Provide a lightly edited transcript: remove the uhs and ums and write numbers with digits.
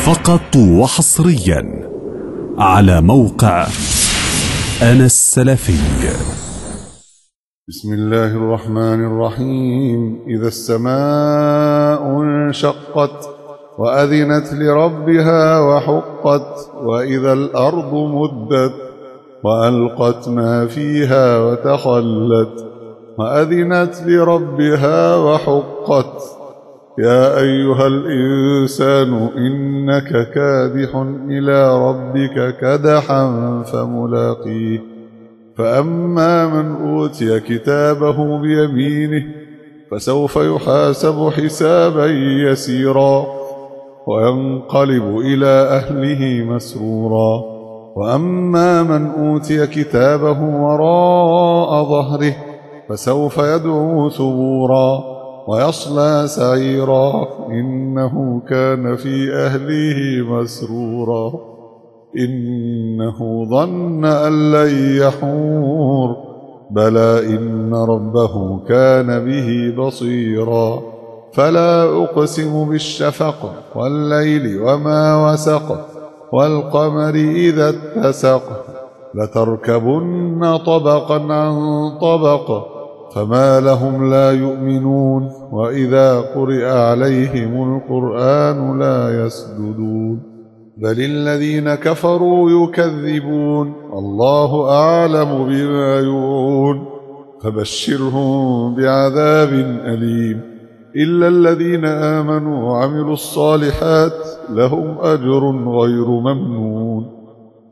فقط وحصريا على موقع أنا السلفي. بسم الله الرحمن الرحيم. إذا السماء انشقت وأذنت لربها وحقت، وإذا الأرض مدت وألقت ما فيها وتخلت وأذنت لربها وحقت. يا أيها الإنسان إنك كادح إلى ربك كدحا فملاقيه. فأما من أوتي كتابه بيمينه فسوف يحاسب حسابا يسيرا وينقلب إلى أهله مسرورا. وأما من أوتي كتابه وراء ظهره فسوف يدعو ثبورا ويصلى سعيرا إنه كان في أهله مسرورا. إنه ظن أن لن يحور، بلى إن ربه كان به بصيرا. فلا أقسم بالشفق والليل وما وسق والقمر إذا اتسق لتركبن طبقا عن طبق فما لهم لا يؤمنون. وإذا قرئ عليهم القرآن لا يسجدون بل الذين كفروا يكذبون. الله أعلم بما يوعون فبشرهم بعذاب أليم. إلا الذين آمنوا وعملوا الصالحات لهم أجر غير ممنون.